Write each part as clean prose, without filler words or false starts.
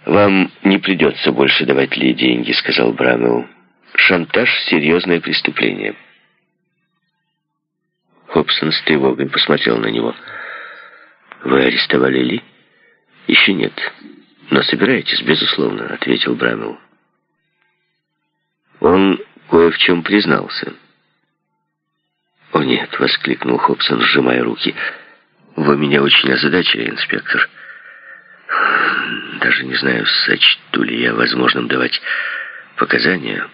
«Вам не придется больше давать Ли деньги», — сказал Брамелл. «Шантаж — серьезное преступление». Хобсон с тревогой посмотрел на него. «Вы арестовали Ли?» «Еще нет. Но собираетесь, безусловно», — ответил Брамелл. «Он кое в чем признался». «О нет», — воскликнул Хобсон, сжимая руки. «Вы меня очень озадачили, инспектор. Даже не знаю, сочту ли я возможным давать показания».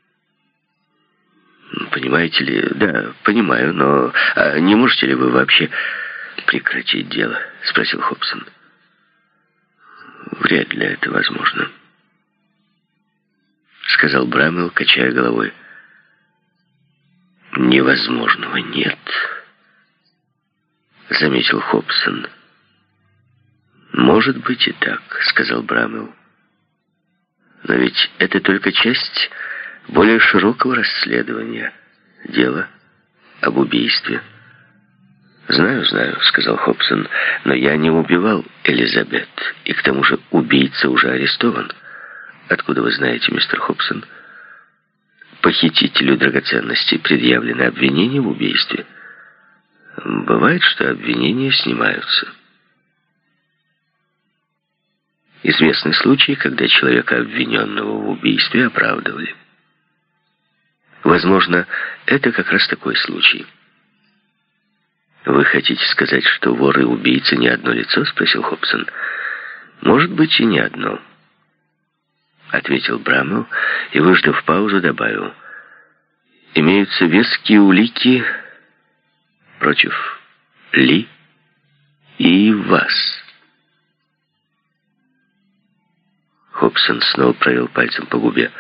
«Понимаете ли?» «Да, понимаю, но... не можете ли вы вообще прекратить дело?» — спросил Хобсон. «Вряд ли это возможно», — сказал Брамелл, качая головой. «Невозможного нет», — заметил Хобсон. «Может быть и так», — сказал Брамелл. «Но ведь это только часть более широкого расследования. Дело об убийстве». «Знаю», — сказал Хобсон, — «но я не убивал Элизабет, и к тому же убийца уже арестован». «Откуда вы знаете, мистер Хобсон?» «Похитителю драгоценностей предъявлено обвинение в убийстве». «Бывает, что обвинения снимаются». Известны случаи, когда человека, обвиненного в убийстве, оправдывали. Возможно, это как раз такой случай. «Вы хотите сказать, что вор и убийца не одно лицо?» — спросил Хобсон. «Может быть, и не одно», — ответил Брамелл и, выждав паузу, добавил. «Имеются веские улики против Ли и вас». Хобсон снова провел пальцем по губе.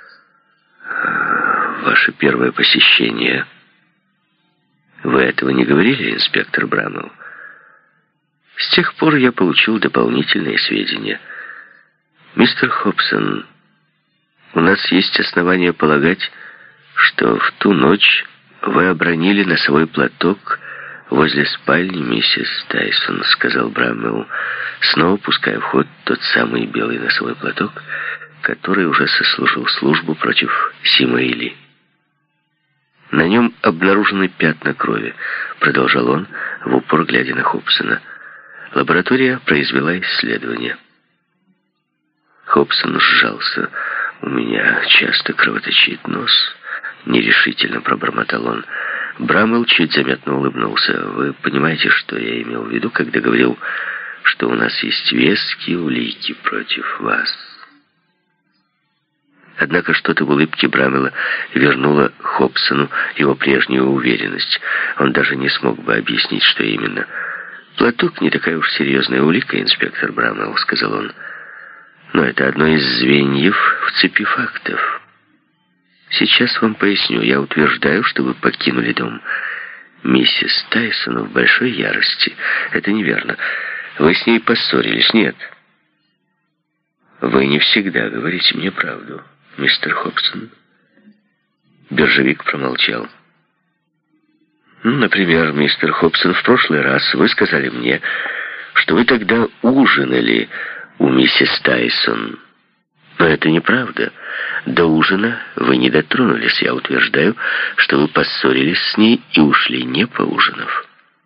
«Ваше первое посещение. Вы этого не говорили, инспектор Брамелл?» «С тех пор я получил дополнительные сведения. Мистер Хобсон, у нас есть основания полагать, что в ту ночь вы обронили носовой платок возле спальни миссис Тайсон», — сказал Брамелл, снова пуская в ход тот самый белый носовой платок, который уже сослужил службу против Сима и Ли. «На нем обнаружены пятна крови», — продолжал он, в упор глядя на Хобсона. «Лаборатория произвела исследование». Хобсон сжался. «У меня часто кровоточит нос», — нерешительно пробормотал он. Брамелл чуть заметно улыбнулся. «Вы понимаете, что я имел в виду, когда говорил, что у нас есть веские улики против вас?» Однако что-то в улыбке Брамелла вернуло Хобсону его прежнюю уверенность. Он даже не смог бы объяснить, что именно. «Платок не такая уж серьезная улика, инспектор Брамелл», — сказал он. «Но это одно из звеньев в цепи фактов. Сейчас вам поясню. Я утверждаю, что вы покинули дом миссис Тайсон в большой ярости. Это неверно. Вы с ней поссорились. Нет. Вы не всегда говорите мне правду, мистер Хобсон». Биржевик промолчал. «Например, мистер Хобсон, в прошлый раз вы сказали мне, что вы тогда ужинали у миссис Тайсон. Но это неправда. До ужина вы не дотронулись. Я утверждаю, что вы поссорились с ней и ушли, не поужинав».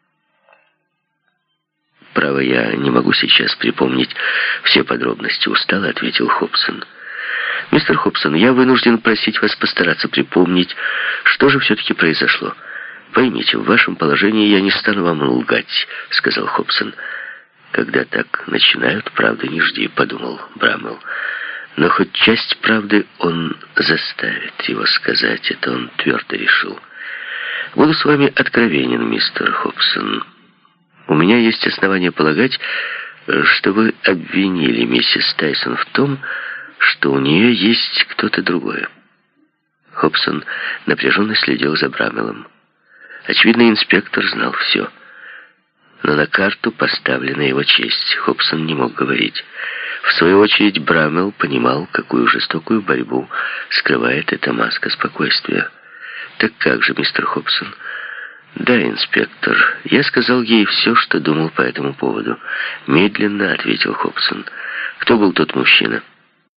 «Право, я не могу сейчас припомнить все подробности», — устало ответил Хобсон. «Мистер Хобсон, я вынужден просить вас постараться припомнить, что же все-таки произошло. Поймите, в вашем положении я не стану вам лгать», — сказал Хобсон. «Когда так начинают, правды не жди», — подумал Брамелл. «Но хоть часть правды он заставит его сказать, это он твердо решил. Буду с вами откровенен, мистер Хобсон. У меня есть основания полагать, что вы обвинили миссис Тайсон в том, что у нее есть кто-то другой». Хобсон напряженно следил за Брамеллом. Очевидно, инспектор знал все. Но на карту поставлена его честь. Хобсон не мог говорить. В свою очередь Брамелл понимал, какую жестокую борьбу скрывает эта маска спокойствия. «Так как же, мистер Хобсон, Да, инспектор, я сказал ей все, что думал по этому поводу. Медленно ответил Хобсон. Кто был тот мужчина?